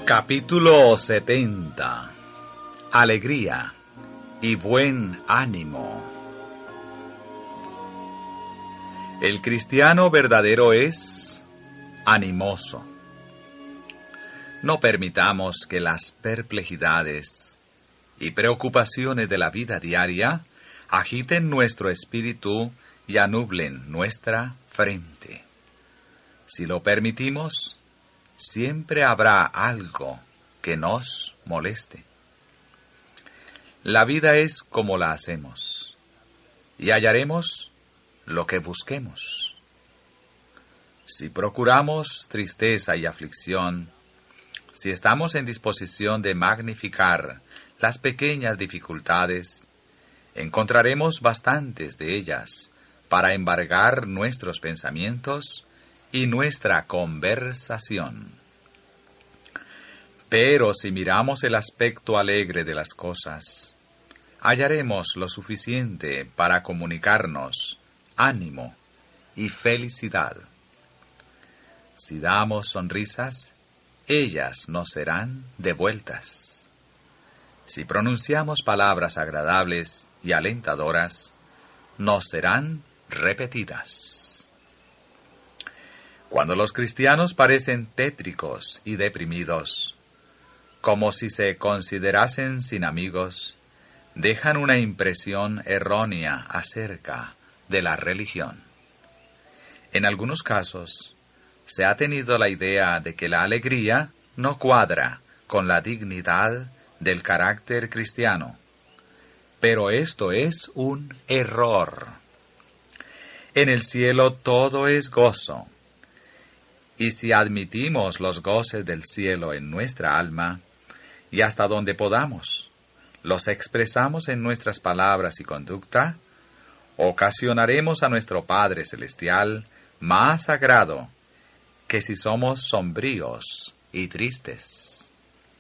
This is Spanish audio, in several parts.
Capítulo 70. Alegría y buen ánimo. El cristiano verdadero es animoso. No permitamos que las perplejidades y preocupaciones de la vida diaria agiten nuestro espíritu y anublen nuestra frente. Si lo permitimos, siempre habrá algo que nos moleste. La vida es como la hacemos, y hallaremos lo que busquemos. Si procuramos tristeza y aflicción, si estamos en disposición de magnificar las pequeñas dificultades, encontraremos bastantes de ellas para embargar nuestros pensamientos y nuestra conversación. Pero si miramos el aspecto alegre de las cosas, hallaremos lo suficiente para comunicarnos ánimo y felicidad. Si damos sonrisas, ellas nos serán devueltas. Si pronunciamos palabras agradables y alentadoras, nos serán repetidas. Cuando los cristianos parecen tétricos y deprimidos, como si se considerasen sin amigos, dejan una impresión errónea acerca de la religión. En algunos casos, se ha tenido la idea de que la alegría no cuadra con la dignidad del carácter cristiano, pero esto es un error. En el cielo todo es gozo. Y si admitimos los goces del cielo en nuestra alma, y hasta donde podamos, los expresamos en nuestras palabras y conducta, ocasionaremos a nuestro Padre Celestial más agrado que si somos sombríos y tristes.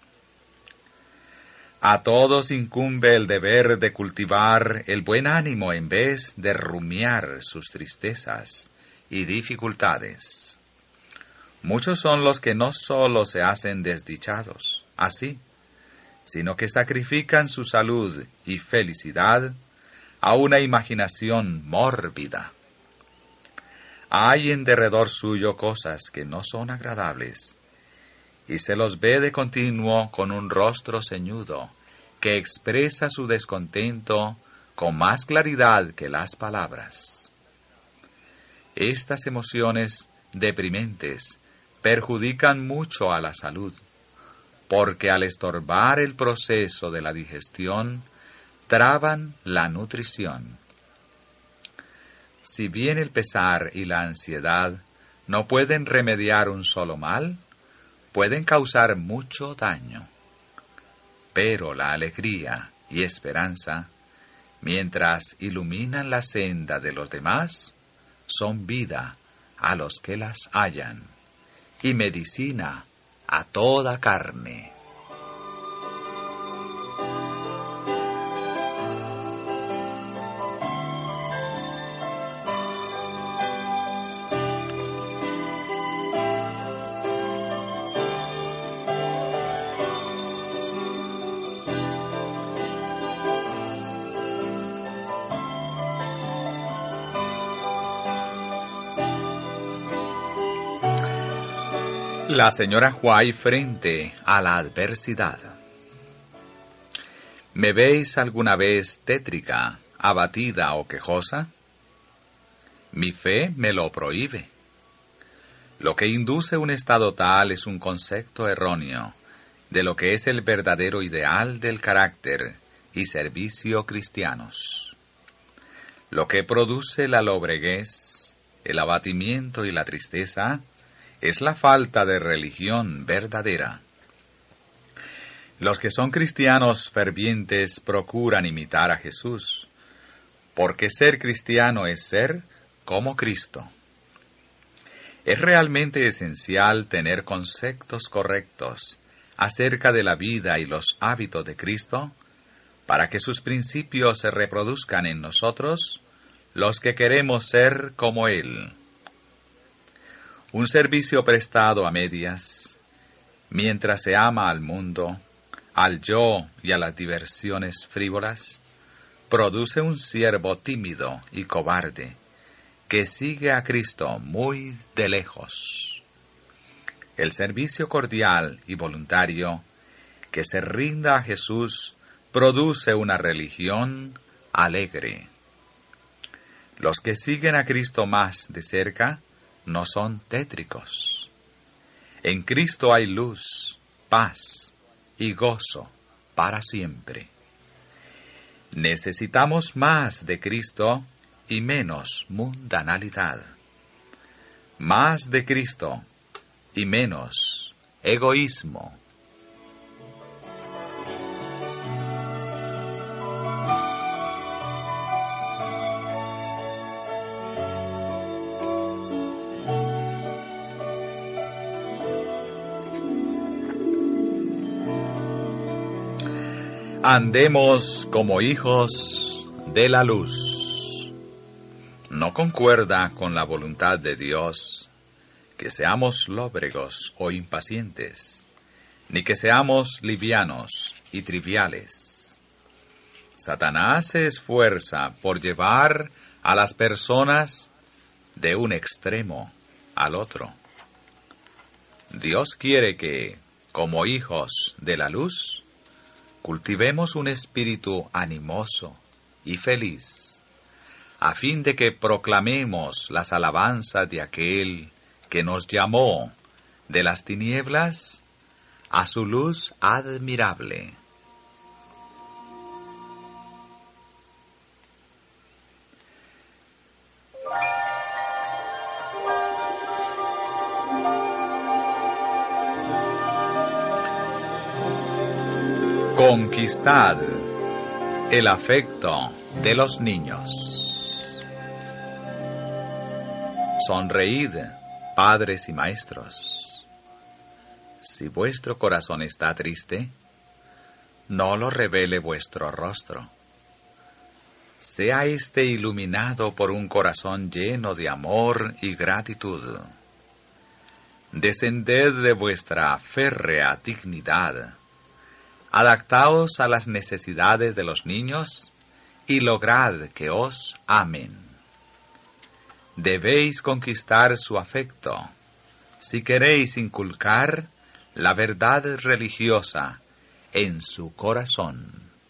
A todos incumbe el deber de cultivar el buen ánimo en vez de rumiar sus tristezas y dificultades. Muchos son los que no solo se hacen desdichados, así, sino que sacrifican su salud y felicidad a una imaginación mórbida. Hay en derredor suyo cosas que no son agradables, y se los ve de continuo con un rostro ceñudo, que expresa su descontento con más claridad que las palabras. Estas emociones deprimentes perjudican mucho a la salud, porque al estorbar el proceso de la digestión, traban la nutrición. Si bien el pesar y la ansiedad no pueden remediar un solo mal, pueden causar mucho daño. Pero la alegría y esperanza, mientras iluminan la senda de los demás, son vida a los que las hallan y medicina a toda carne. La señora White frente a la adversidad. ¿Me veis alguna vez tétrica, abatida o quejosa? Mi fe me lo prohíbe. Lo que induce un estado tal es un concepto erróneo de lo que es el verdadero ideal del carácter y servicio cristianos. Lo que produce la lobreguez, el abatimiento y la tristeza es la falta de religión verdadera. Los que son cristianos fervientes procuran imitar a Jesús, porque ser cristiano es ser como Cristo. Es realmente esencial tener conceptos correctos acerca de la vida y los hábitos de Cristo, para que sus principios se reproduzcan en nosotros, los que queremos ser como Él. Un servicio prestado a medias Mientras se ama al mundo, al yo y a las diversiones frívolas, produce un siervo tímido y cobarde, que sigue a Cristo muy de lejos. El servicio cordial y voluntario que se rinda a Jesús produce una religión alegre. Los que siguen a Cristo más de cerca no son tétricos. En Cristo hay luz, paz y gozo para siempre. Necesitamos más de Cristo y menos mundanalidad. Más de Cristo y menos egoísmo. Andemos como hijos de la luz. No concuerda con la voluntad de Dios que seamos lóbregos o impacientes, ni que seamos livianos y triviales. Satanás se esfuerza por llevar a las personas de un extremo al otro. Dios quiere que, como hijos de la luz, cultivemos un espíritu animoso y feliz, a fin de que proclamemos las alabanzas de aquel que nos llamó de las tinieblas a su luz admirable. Conquistad el afecto de los niños. Sonreíd, padres y maestros. Si vuestro corazón está triste, no lo revele vuestro rostro. Sea éste iluminado por un corazón lleno de amor y gratitud. Descended de vuestra férrea dignidad. Adaptaos a las necesidades de los niños y lograd que os amen. Debéis conquistar su afecto si queréis inculcar la verdad religiosa en su corazón.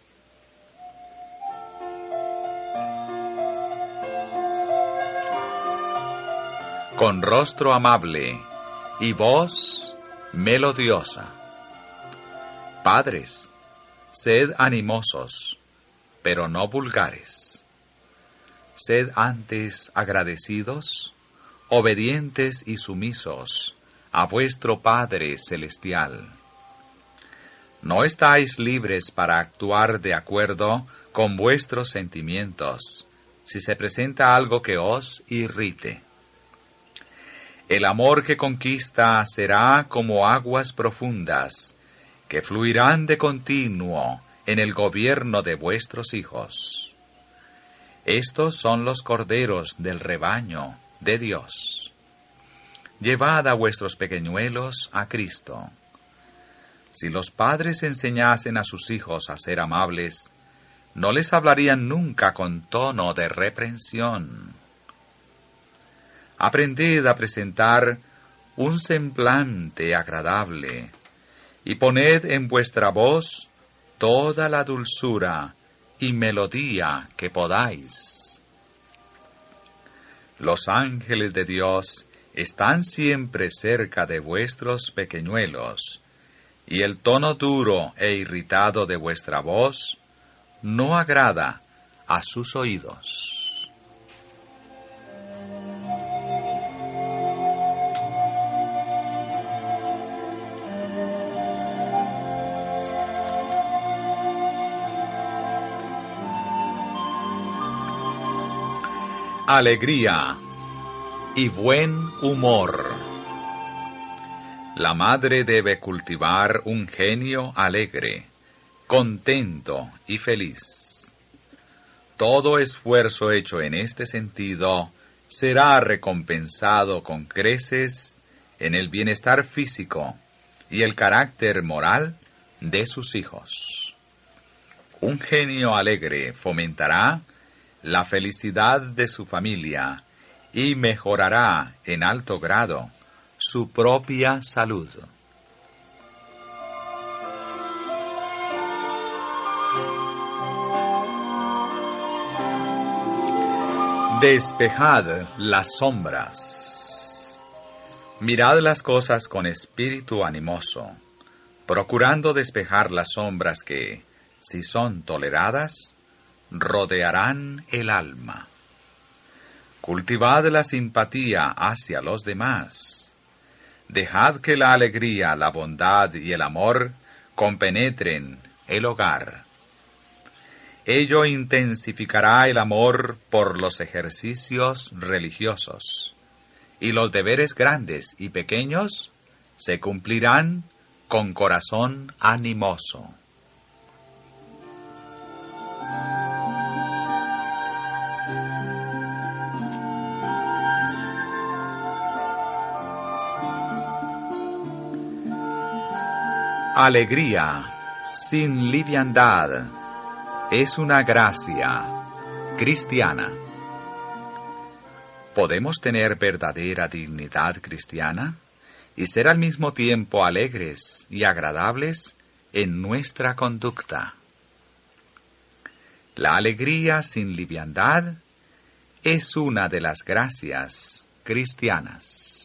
Con rostro amable y voz melodiosa. Padres, sed animosos, pero no vulgares. Sed antes agradecidos, obedientes y sumisos a vuestro Padre Celestial. No estáis libres para actuar de acuerdo con vuestros sentimientos, si se presenta algo que os irrite. El amor que conquista será como aguas profundas, que fluirán de continuo en el gobierno de vuestros hijos. Estos son los corderos del rebaño de Dios. Llevad a vuestros pequeñuelos a Cristo. Si los padres enseñasen a sus hijos a ser amables, no les hablarían nunca con tono de reprensión. Aprended a presentar un semblante agradable, y poned en vuestra voz toda la dulzura y melodía que podáis. Los ángeles de Dios están siempre cerca de vuestros pequeñuelos, y el tono duro e irritado de vuestra voz no agrada a sus oídos. Alegría y buen humor. La madre debe cultivar un genio alegre, contento y feliz. Todo esfuerzo hecho en este sentido será recompensado con creces en el bienestar físico y el carácter moral de sus hijos. Un genio alegre fomentará la felicidad de su familia y mejorará en alto grado su propia salud. Despejad las sombras. Mirad las cosas con espíritu animoso, procurando despejar las sombras que, si son toleradas, rodearán el alma. Cultivad la simpatía hacia los demás. Dejad que la alegría, la bondad y el amor compenetren el hogar. Ello intensificará el amor por los ejercicios religiosos, y los deberes grandes y pequeños se cumplirán con corazón animoso. Alegría sin liviandad es una gracia cristiana. ¿Podemos tener verdadera dignidad cristiana y ser al mismo tiempo alegres y agradables en nuestra conducta? La alegría sin liviandad es una de las gracias cristianas.